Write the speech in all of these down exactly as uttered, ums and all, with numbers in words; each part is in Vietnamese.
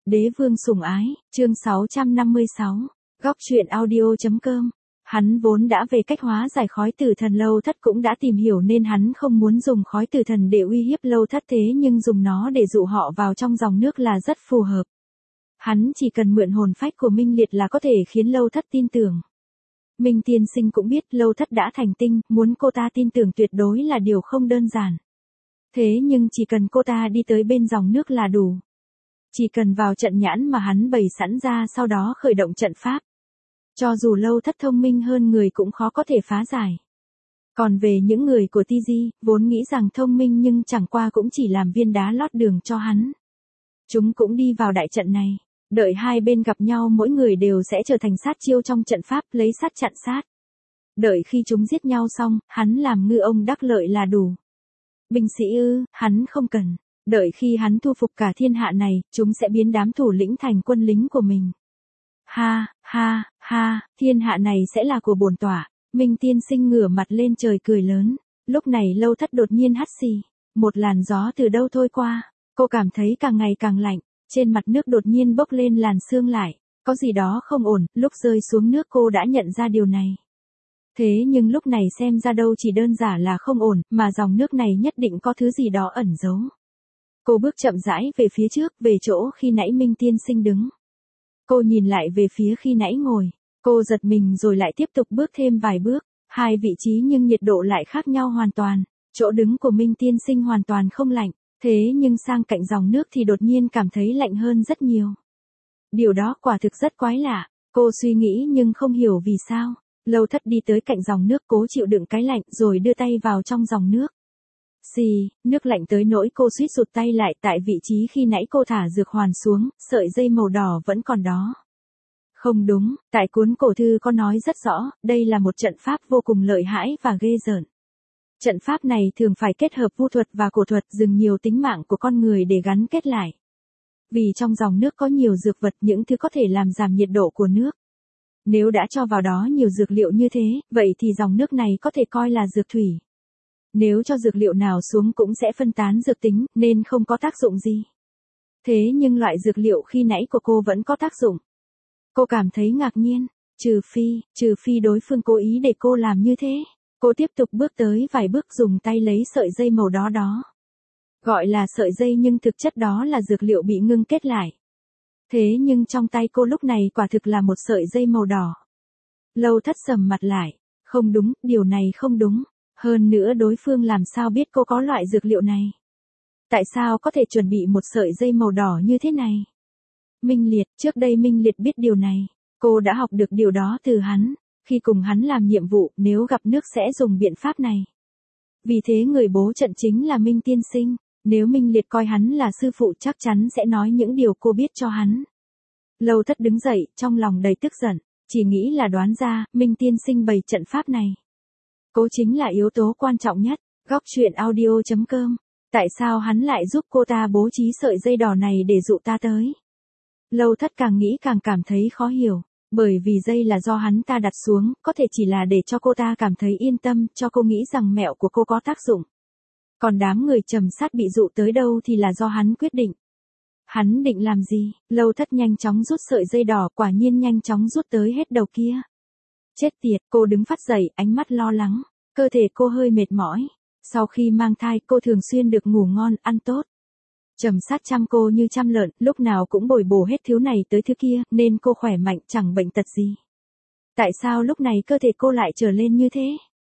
Đế vương sủng ái, chương sáu trăm năm mươi sáu, góc truyện audio.com. Hắn vốn đã về cách hóa giải khói tử thần Lâu Thất cũng đã tìm hiểu nên hắn không muốn dùng khói tử thần để uy hiếp Lâu Thất, thế nhưng dùng nó để dụ họ vào trong dòng nước là rất phù hợp. Hắn chỉ cần mượn hồn phách của Minh Liệt là có thể khiến Lâu Thất tin tưởng. Minh tiên sinh cũng biết Lâu Thất đã thành tinh, muốn cô ta tin tưởng tuyệt đối là điều không đơn giản. Thế nhưng chỉ cần cô ta đi tới bên dòng nước là đủ. Chỉ cần vào trận nhãn mà hắn bày sẵn ra, sau đó khởi động trận pháp. Cho dù Lâu Thất thông minh hơn người cũng khó có thể phá giải. Còn về những người của Ti Di, vốn nghĩ rằng thông minh nhưng chẳng qua cũng chỉ làm viên đá lót đường cho hắn. Chúng cũng đi vào đại trận này. Đợi hai bên gặp nhau mỗi người đều sẽ trở thành sát chiêu trong trận pháp, lấy sát chặn sát. Đợi khi chúng giết nhau xong, hắn làm ngư ông đắc lợi là đủ. Binh sĩ ư, hắn không cần. Đợi khi hắn thu phục cả thiên hạ này, chúng sẽ biến đám thủ lĩnh thành quân lính của mình. Ha, ha, ha, thiên hạ này sẽ là của bổn tọa. Minh tiên sinh ngửa mặt lên trời cười lớn. Lúc này Lâu Thất đột nhiên hắt xì. Một làn gió từ đâu thôi qua. Cô cảm thấy càng ngày càng lạnh. Trên mặt nước đột nhiên bốc lên làn sương lại. Có gì đó không ổn, lúc rơi xuống nước cô đã nhận ra điều này. Thế nhưng lúc này xem ra đâu chỉ đơn giản là không ổn, mà dòng nước này nhất định có thứ gì đó ẩn giấu. Cô bước chậm rãi về phía trước, về chỗ khi nãy Minh tiên sinh đứng. Cô nhìn lại về phía khi nãy ngồi. Cô giật mình rồi lại tiếp tục bước thêm vài bước. Hai vị trí nhưng nhiệt độ lại khác nhau hoàn toàn. Chỗ đứng của Minh tiên sinh hoàn toàn không lạnh. Thế nhưng sang cạnh dòng nước thì đột nhiên cảm thấy lạnh hơn rất nhiều. Điều đó quả thực rất quái lạ. Cô suy nghĩ nhưng không hiểu vì sao. Lâu Thất đi tới cạnh dòng nước cố chịu đựng cái lạnh rồi đưa tay vào trong dòng nước. Xì, nước lạnh tới nỗi cô suýt rụt tay lại, tại vị trí khi nãy cô thả dược hoàn xuống, sợi dây màu đỏ vẫn còn đó. Không đúng, tại cuốn cổ thư có nói rất rõ, đây là một trận pháp vô cùng lợi hãi và ghê rợn. Trận pháp này thường phải kết hợp vu thuật và cổ thuật, dừng nhiều tính mạng của con người để gắn kết lại. Vì trong dòng nước có nhiều dược vật, những thứ có thể làm giảm nhiệt độ của nước. Nếu đã cho vào đó nhiều dược liệu như thế, vậy thì dòng nước này có thể coi là dược thủy. Nếu cho dược liệu nào xuống cũng sẽ phân tán dược tính, nên không có tác dụng gì. Thế nhưng loại dược liệu khi nãy của cô vẫn có tác dụng. Cô cảm thấy ngạc nhiên, trừ phi, trừ phi đối phương cố ý để cô làm như thế. Cô tiếp tục bước tới vài bước dùng tay lấy sợi dây màu đó đó. Gọi là sợi dây nhưng thực chất đó là dược liệu bị ngưng kết lại. Thế nhưng trong tay cô lúc này quả thực là một sợi dây màu đỏ. Lâu Thất sầm mặt lại. Không đúng, điều này không đúng. Hơn nữa đối phương làm sao biết cô có loại dược liệu này? Tại sao có thể chuẩn bị một sợi dây màu đỏ như thế này? Minh Liệt, trước đây Minh Liệt biết điều này. Cô đã học được điều đó từ hắn. Khi cùng hắn làm nhiệm vụ, nếu gặp nước sẽ dùng biện pháp này. Vì thế người bố trận chính là Minh tiên sinh. Nếu Minh Liệt coi hắn là sư phụ chắc chắn sẽ nói những điều cô biết cho hắn. Lâu Thất đứng dậy, trong lòng đầy tức giận. Chỉ nghĩ là đoán ra, Minh tiên sinh bày trận pháp này. Cô chính là yếu tố quan trọng nhất. Góc truyện audio.com. Tại sao hắn lại giúp cô ta bố trí sợi dây đỏ này để dụ ta tới? Lâu Thất càng nghĩ càng cảm thấy khó hiểu. Bởi vì dây là do hắn ta đặt xuống, có thể chỉ là để cho cô ta cảm thấy yên tâm, cho cô nghĩ rằng mẹo của cô có tác dụng. Còn đám người trầm sát bị dụ tới đâu thì là do hắn quyết định. Hắn định làm gì? Lâu Thất nhanh chóng rút sợi dây đỏ, quả nhiên nhanh chóng rút tới hết đầu kia. Chết tiệt, cô đứng phát dậy, ánh mắt lo lắng. Cơ thể cô hơi mệt mỏi. Sau khi mang thai, cô thường xuyên được ngủ ngon, ăn tốt. Trầm sát chăm cô như chăm lợn, lúc nào cũng bồi bổ hết thứ này tới thứ kia, nên cô khỏe mạnh, chẳng bệnh tật gì. Tại sao lúc này cơ thể cô lại trở lên như thế?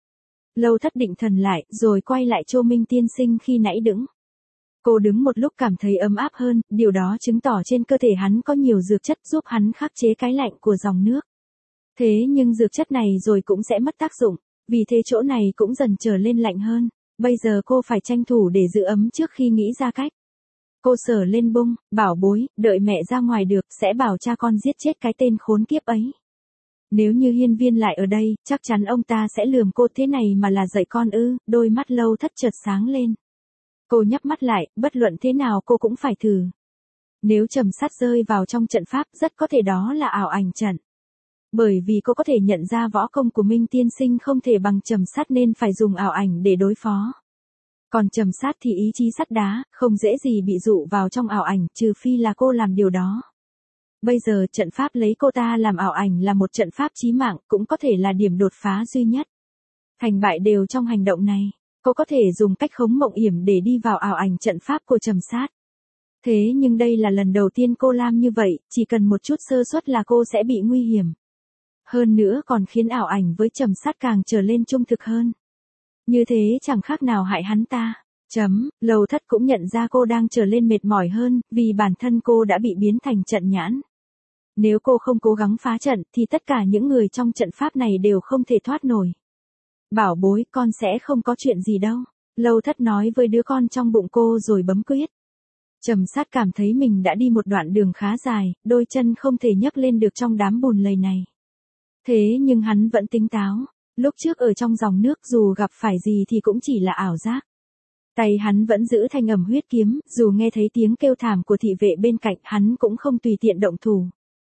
Lâu Thất định thần lại, rồi quay lại chỗ Minh tiên sinh khi nãy đứng. Cô đứng một lúc cảm thấy ấm áp hơn, điều đó chứng tỏ trên cơ thể hắn có nhiều dược chất giúp hắn khắc chế cái lạnh của dòng nước. Thế nhưng dược chất này rồi cũng sẽ mất tác dụng, vì thế chỗ này cũng dần trở lên lạnh hơn. Bây giờ cô phải tranh thủ để giữ ấm trước khi nghĩ ra cách. Cô sờ lên bông, bảo bối, đợi mẹ ra ngoài được, sẽ bảo cha con giết chết cái tên khốn kiếp ấy. Nếu như Hiên Viên lại ở đây, chắc chắn ông ta sẽ lườm cô thế này mà là dạy con ư, đôi mắt Lâu Thất chợt sáng lên. Cô nhắm mắt lại, bất luận thế nào cô cũng phải thử. Nếu trầm sát rơi vào trong trận pháp, rất có thể đó là ảo ảnh trận. Bởi vì cô có thể nhận ra võ công của Minh tiên sinh không thể bằng trầm sát nên phải dùng ảo ảnh để đối phó. Còn trầm sát thì ý chí sắt đá, không dễ gì bị dụ vào trong ảo ảnh, trừ phi là cô làm điều đó. Bây giờ trận pháp lấy cô ta làm ảo ảnh là một trận pháp chí mạng, cũng có thể là điểm đột phá duy nhất. Thành bại đều trong hành động này. Cô có thể dùng cách khống mộng yểm để đi vào ảo ảnh trận pháp của Trầm Sát. Thế nhưng đây là lần đầu tiên cô làm như vậy, chỉ cần một chút sơ suất là cô sẽ bị nguy hiểm. Hơn nữa còn khiến ảo ảnh với Trầm Sát càng trở lên trung thực hơn. Như thế chẳng khác nào hại hắn ta. Chấm, Lâu Thất cũng nhận ra cô đang trở lên mệt mỏi hơn, vì bản thân cô đã bị biến thành trận nhãn. Nếu cô không cố gắng phá trận thì tất cả những người trong trận pháp này đều không thể thoát nổi. Bảo bối, con sẽ không có chuyện gì đâu. Lâu Thất nói với đứa con trong bụng cô rồi bấm quyết. Trầm Sát cảm thấy mình đã đi một đoạn đường khá dài, đôi chân không thể nhấc lên được trong đám bùn lầy này. Thế nhưng hắn vẫn tỉnh táo. Lúc trước ở trong dòng nước dù gặp phải gì thì cũng chỉ là ảo giác. Tay hắn vẫn giữ thanh ẩm huyết kiếm, dù nghe thấy tiếng kêu thảm của thị vệ bên cạnh hắn cũng không tùy tiện động thủ.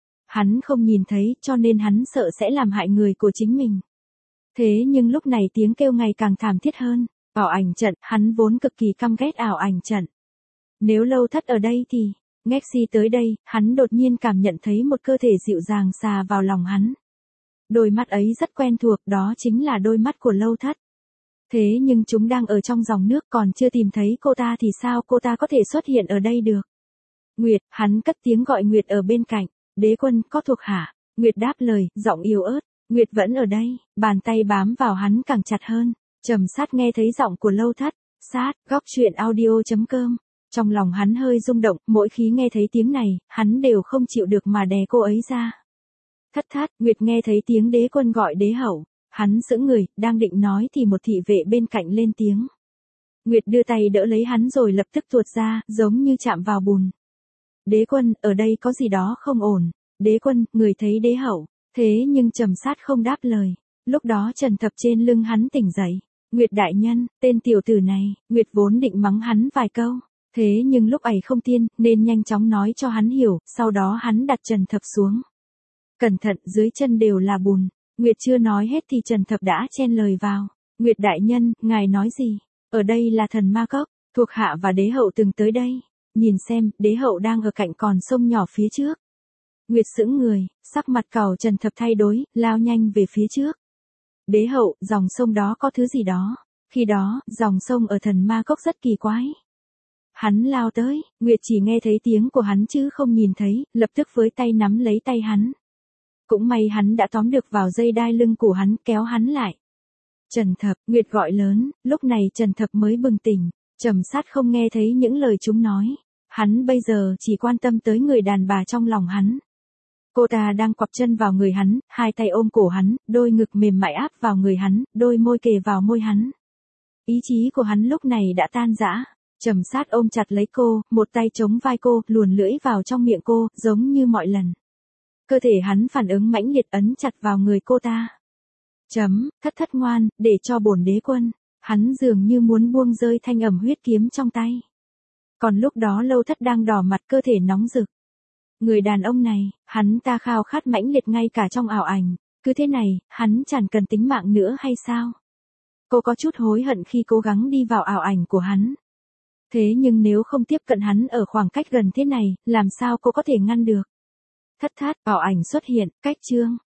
Hắn không nhìn thấy cho nên hắn sợ sẽ làm hại người của chính mình. Thế nhưng lúc này tiếng kêu ngày càng thảm thiết hơn. Ảo ảnh trận, hắn vốn cực kỳ căm ghét ảo ảnh trận. Nếu Lâu Thất ở đây thì, Ngexi tới đây, hắn đột nhiên cảm nhận thấy một cơ thể dịu dàng xà vào lòng hắn. Đôi mắt ấy rất quen thuộc, đó chính là đôi mắt của Lâu Thất. Thế nhưng chúng đang ở trong dòng nước còn chưa tìm thấy cô ta thì sao cô ta có thể xuất hiện ở đây được? Nguyệt, hắn cất tiếng gọi Nguyệt ở bên cạnh. Đế Quân, có thuộc hạ? Nguyệt đáp lời, giọng yếu ớt. Nguyệt vẫn ở đây, bàn tay bám vào hắn càng chặt hơn. Trầm Sát nghe thấy giọng của Lâu Thất. Sát, góc truyện audio chấm com. Trong lòng hắn hơi rung động, mỗi khi nghe thấy tiếng này, hắn đều không chịu được mà đè cô ấy ra. Thất thát, Nguyệt nghe thấy tiếng Đế Quân gọi đế hậu. Hắn sững người, đang định nói thì một thị vệ bên cạnh lên tiếng. Nguyệt đưa tay đỡ lấy hắn rồi lập tức tuột ra, giống như chạm vào bùn. Đế Quân, ở đây có gì đó không ổn. Đế Quân, người thấy đế hậu. Thế nhưng Trầm Sát không đáp lời. Lúc đó Trần Thập trên lưng hắn tỉnh dậy. Nguyệt đại nhân, tên tiểu tử này, Nguyệt vốn định mắng hắn vài câu. Thế nhưng lúc ấy không tiên, nên nhanh chóng nói cho hắn hiểu, sau đó hắn đặt Trần Thập xuống. Cẩn thận, dưới chân đều là bùn. Nguyệt chưa nói hết thì Trần Thập đã chen lời vào. Nguyệt đại nhân, ngài nói gì? Ở đây là thần ma cốc, thuộc hạ và đế hậu từng tới đây. Nhìn xem, đế hậu đang ở cạnh con sông nhỏ phía trước. Nguyệt sững người, sắc mặt càu Trần Thập thay đổi, lao nhanh về phía trước. Đế hậu, dòng sông đó có thứ gì đó. Khi đó, dòng sông ở thần ma cốc rất kỳ quái. Hắn lao tới, Nguyệt chỉ nghe thấy tiếng của hắn chứ không nhìn thấy, lập tức với tay nắm lấy tay hắn. Cũng may hắn đã tóm được vào dây đai lưng của hắn, kéo hắn lại. Trần Thập, Nguyệt gọi lớn, lúc này Trần Thập mới bừng tỉnh. Trầm Sát không nghe thấy những lời chúng nói. Hắn bây giờ chỉ quan tâm tới người đàn bà trong lòng hắn. Cô ta đang quặp chân vào người hắn, hai tay ôm cổ hắn, đôi ngực mềm mại áp vào người hắn, đôi môi kề vào môi hắn. Ý chí của hắn lúc này đã tan rã. Trầm Sát ôm chặt lấy cô, một tay chống vai cô, luồn lưỡi vào trong miệng cô, giống như mọi lần. Cơ thể hắn phản ứng mãnh liệt ấn chặt vào người cô ta. Chấm, thất thất ngoan, để cho bổn đế quân. Hắn dường như muốn buông rơi thanh ẩm huyết kiếm trong tay. Còn lúc đó Lâu Thất đang đỏ mặt, cơ thể nóng rực. Người đàn ông này, hắn ta khao khát mãnh liệt ngay cả trong ảo ảnh. Cứ thế này, hắn chẳng cần tính mạng nữa hay sao? Cô có chút hối hận khi cố gắng đi vào ảo ảnh của hắn. Thế nhưng nếu không tiếp cận hắn ở khoảng cách gần thế này, làm sao cô có thể ngăn được? Thất thát, ảo ảnh xuất hiện, cách chương.